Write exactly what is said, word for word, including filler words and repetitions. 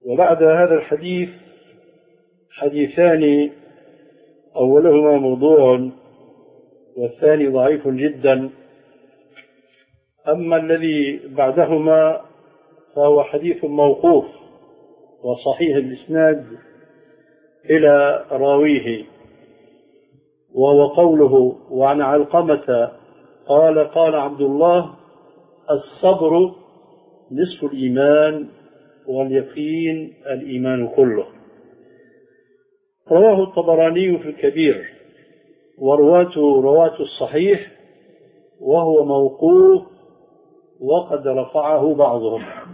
وبعد هذا الحديث حديثان، أولهما موضوع والثاني ضعيف جدا. أما الذي بعدهما فهو حديث موقوف وصحيح الإسناد إلى راويه، وهو قوله: وعن علقمة قال قال عبد الله: الصبر نصف الإيمان واليقين الإيمان كله. رواه الطبراني في الكبير، ورواته رواة الصحيح، وهو موقوف وقد رفعه بعضهم.